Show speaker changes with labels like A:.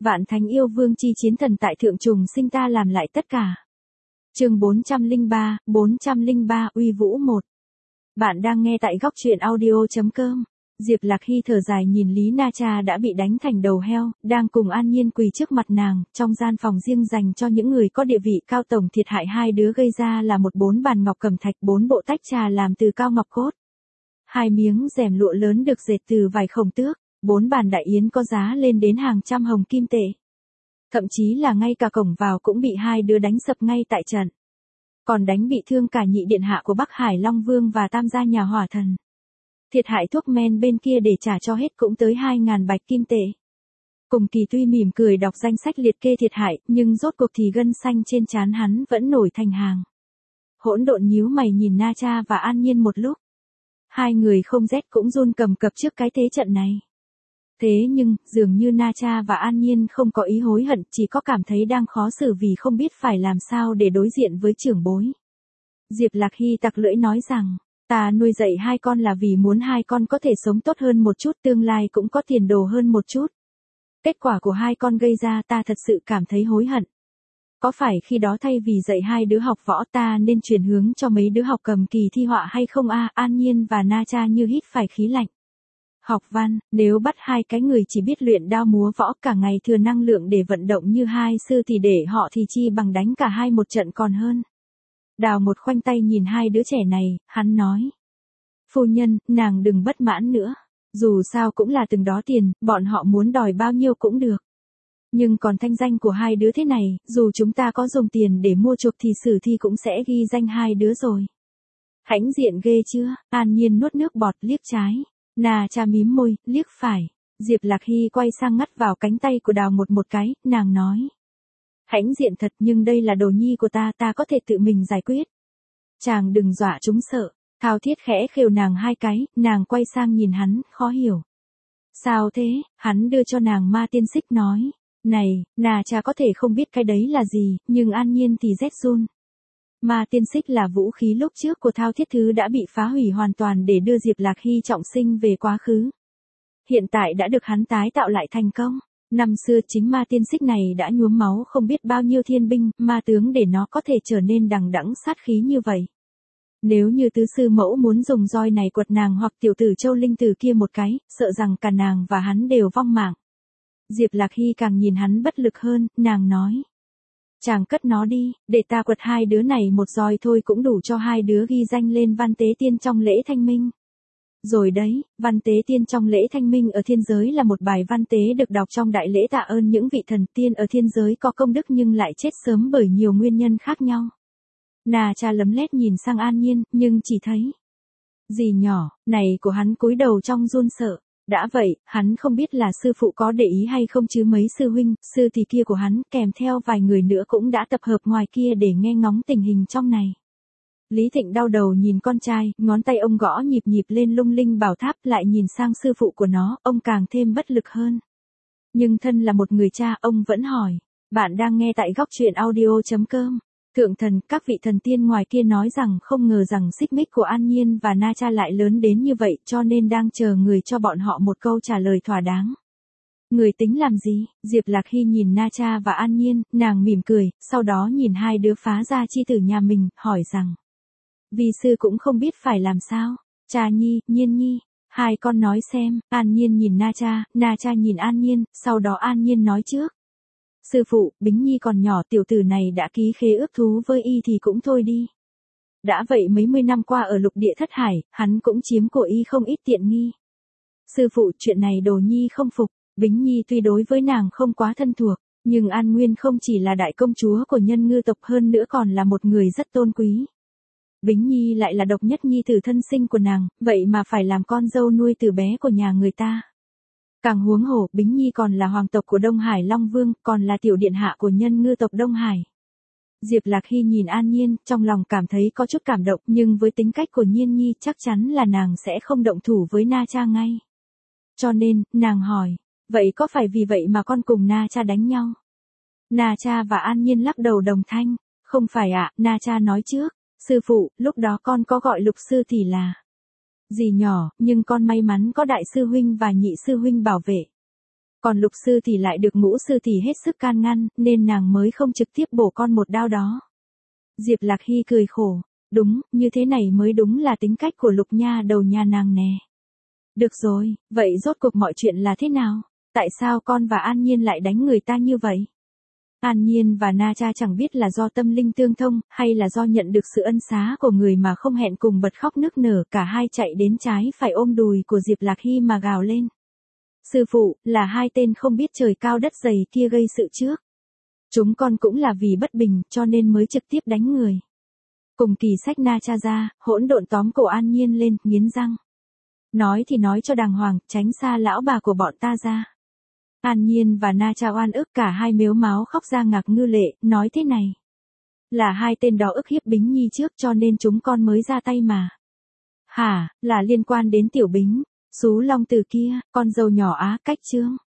A: Vạn thánh yêu vương chi chiến thần tại thượng trùng sinh ta làm lại tất cả. Chương 403, uy vũ 1. Bạn đang nghe tại góc truyện audio.com. Diệp Lạc Hy thở dài nhìn Lý Na Cha đã bị đánh thành đầu heo, đang cùng an nhiên quỳ trước mặt nàng, trong gian phòng riêng dành cho những người có địa vị cao. Tổng thiệt hại hai đứa gây ra là 4 bàn ngọc cẩm thạch, 4 bộ tách trà làm từ cao ngọc cốt, 2 miếng rèm lụa lớn được dệt từ vải khổng tước, 4 bàn đại yến có giá lên đến hàng trăm hồng kim tệ. Thậm chí là ngay cả cổng vào cũng bị hai đứa đánh sập ngay tại trận. Còn đánh bị thương cả nhị điện hạ của Bắc Hải Long Vương và tam gia nhà hỏa thần. Thiệt hại thuốc men bên kia để trả cho hết cũng tới 2.000 bạch kim tệ. Cùng Kỳ tuy mỉm cười đọc danh sách liệt kê thiệt hại, nhưng rốt cuộc thì gân xanh trên trán hắn vẫn nổi thành hàng. Hỗn độn nhíu mày nhìn Na Cha và An Nhiên một lúc. Hai người không rét cũng run cầm cập trước cái thế trận này. Thế nhưng, dường như Na Cha và An Nhiên không có ý hối hận, chỉ có cảm thấy đang khó xử vì không biết phải làm sao để đối diện với trưởng bối. Diệp Lạc Hy tặc lưỡi nói rằng, ta nuôi dạy hai con là vì muốn hai con có thể sống tốt hơn một chút, tương lai cũng có tiền đồ hơn một chút. Kết quả của hai con gây ra ta thật sự cảm thấy hối hận. Có phải khi đó thay vì dạy hai đứa học võ ta nên chuyển hướng cho mấy đứa học cầm kỳ thi họa hay không a? An Nhiên và Na Cha như hít phải khí lạnh. Học văn, nếu bắt hai cái người chỉ biết luyện đao múa võ cả ngày thừa năng lượng để vận động như hai sư thì để họ thì chi bằng đánh cả hai một trận còn hơn. Đào một khoanh tay nhìn hai đứa trẻ này, hắn nói. Phu nhân, nàng đừng bất mãn nữa. Dù sao cũng là từng đó tiền, bọn họ muốn đòi bao nhiêu cũng được. Nhưng còn thanh danh của hai đứa thế này, dù chúng ta có dùng tiền để mua chuộc thì sử thi cũng sẽ ghi danh hai đứa rồi. Hãnh diện ghê chưa? An Nhiên nuốt nước bọt liếc trái. Na Cha mím môi, liếc phải. Diệp Lạc Hy quay sang ngắt vào cánh tay của Đào một cái, nàng nói. Hãnh diện thật nhưng đây là đồ nhi của ta có thể tự mình giải quyết. Chàng đừng dọa chúng sợ. Thao Thiết khẽ khều nàng hai cái, nàng quay sang nhìn hắn, khó hiểu. Sao thế? Hắn đưa cho nàng ma tiên xích nói. Này, Na Cha có thể không biết cái đấy là gì, nhưng An Nhiên thì rét run. Ma tiên xích là vũ khí lúc trước của Thao Thiết Thứ đã bị phá hủy hoàn toàn để đưa Diệp Lạc Hy trọng sinh về quá khứ. Hiện tại đã được hắn tái tạo lại thành công. Năm xưa chính ma tiên xích này đã nhuốm máu không biết bao nhiêu thiên binh, ma tướng để nó có thể trở nên đằng đẵng sát khí như vậy. Nếu như tứ sư mẫu muốn dùng roi này quật nàng hoặc tiểu tử Châu Linh Tử kia một cái, sợ rằng cả nàng và hắn đều vong mạng. Diệp Lạc Hy càng nhìn hắn bất lực hơn, nàng nói. Chàng cất nó đi, để ta quật hai đứa này một roi thôi cũng đủ cho hai đứa ghi danh lên văn tế tiên trong lễ thanh minh. Rồi đấy, văn tế tiên trong lễ thanh minh ở thiên giới là một bài văn tế được đọc trong đại lễ tạ ơn những vị thần tiên ở thiên giới có công đức nhưng lại chết sớm bởi nhiều nguyên nhân khác nhau. Na Cha lấm lét nhìn sang An Nhiên, nhưng chỉ thấy. Dì nhỏ, này của hắn cúi đầu trong run sợ. Đã vậy, hắn không biết là sư phụ có để ý hay không chứ mấy sư huynh, sư tỷ kia của hắn kèm theo vài người nữa cũng đã tập hợp ngoài kia để nghe ngóng tình hình trong này. Lý Thịnh đau đầu nhìn con trai, ngón tay ông gõ nhịp nhịp lên lung linh bảo tháp lại nhìn sang sư phụ của nó, ông càng thêm bất lực hơn. Nhưng thân là một người cha, ông vẫn hỏi. Bạn đang nghe tại góc truyện audio.com. Thượng thần, các vị thần tiên ngoài kia nói rằng không ngờ rằng xích mích của An Nhiên và Na Cha lại lớn đến như vậy cho nên đang chờ người cho bọn họ một câu trả lời thỏa đáng. Người tính làm gì? Diệp Lạc Hy nhìn Na Cha và An Nhiên, nàng mỉm cười, sau đó nhìn hai đứa phá gia chi tử nhà mình, hỏi rằng. Vi sư cũng không biết phải làm sao. Cha nhi, Nhiên nhi, hai con nói xem. An Nhiên nhìn Na Cha nhìn An Nhiên, sau đó An Nhiên nói trước. Sư phụ, Bính Nhi còn nhỏ tiểu tử này đã ký khế ước thú với y thì cũng thôi đi. Đã vậy mấy mươi năm qua ở lục địa thất hải, hắn cũng chiếm của y không ít tiện nghi. Sư phụ, chuyện này Đồ Nhi không phục. Bính Nhi tuy đối với nàng không quá thân thuộc, nhưng An Nguyên không chỉ là đại công chúa của Nhân Ngư tộc hơn nữa còn là một người rất tôn quý. Bính Nhi lại là độc nhất nhi tử thân sinh của nàng, vậy mà phải làm con dâu nuôi từ bé của nhà người ta. Càng huống hồ, Bính Nhi còn là hoàng tộc của Đông Hải Long Vương, còn là tiểu điện hạ của Nhân Ngư tộc Đông Hải. Diệp Lạc Hy nhìn An Nhiên, trong lòng cảm thấy có chút cảm động, nhưng với tính cách của Nhiên Nhi chắc chắn là nàng sẽ không động thủ với Na Cha ngay. Cho nên, nàng hỏi, vậy có phải vì vậy mà con cùng Na Cha đánh nhau? Na Cha và An Nhiên lắc đầu đồng thanh, không phải ạ, Na Cha nói trước, sư phụ, lúc đó con có gọi Lục sư thì là. Dì nhỏ, nhưng con may mắn có đại sư huynh và nhị sư huynh bảo vệ. Còn Lục sư tỷ lại được Ngũ sư tỷ hết sức can ngăn, nên nàng mới không trực tiếp bổ con một đao đó. Diệp Lạc Hy cười khổ, đúng, như thế này mới đúng là tính cách của Lục nha đầu nhà nàng nè. Được rồi, vậy rốt cuộc mọi chuyện là thế nào? Tại sao con và An Nhiên lại đánh người ta như vậy? An Nhiên và Na Cha chẳng biết là do tâm linh tương thông, hay là do nhận được sự ân xá của người mà không hẹn cùng bật khóc nức nở, cả hai chạy đến trái phải ôm đùi của Diệp Lạc Hy mà gào lên. Sư phụ, là hai tên không biết trời cao đất dày kia gây sự trước. Chúng con cũng là vì bất bình, cho nên mới trực tiếp đánh người. Cùng Kỳ xách Na Cha ra, hỗn độn tóm cổ An Nhiên lên, nghiến răng. Nói thì nói cho đàng hoàng, tránh xa lão bà của bọn ta ra. An Nhiên và Na Cha oan ức, cả hai mếu máo khóc ra ngạc ngư lệ, nói thế này. Là hai tên đó ức hiếp Bính Nhi trước cho nên chúng con mới ra tay mà. Hả, là liên quan đến Tiểu Bính, xú long từ kia, con dâu nhỏ Á Cách Trương.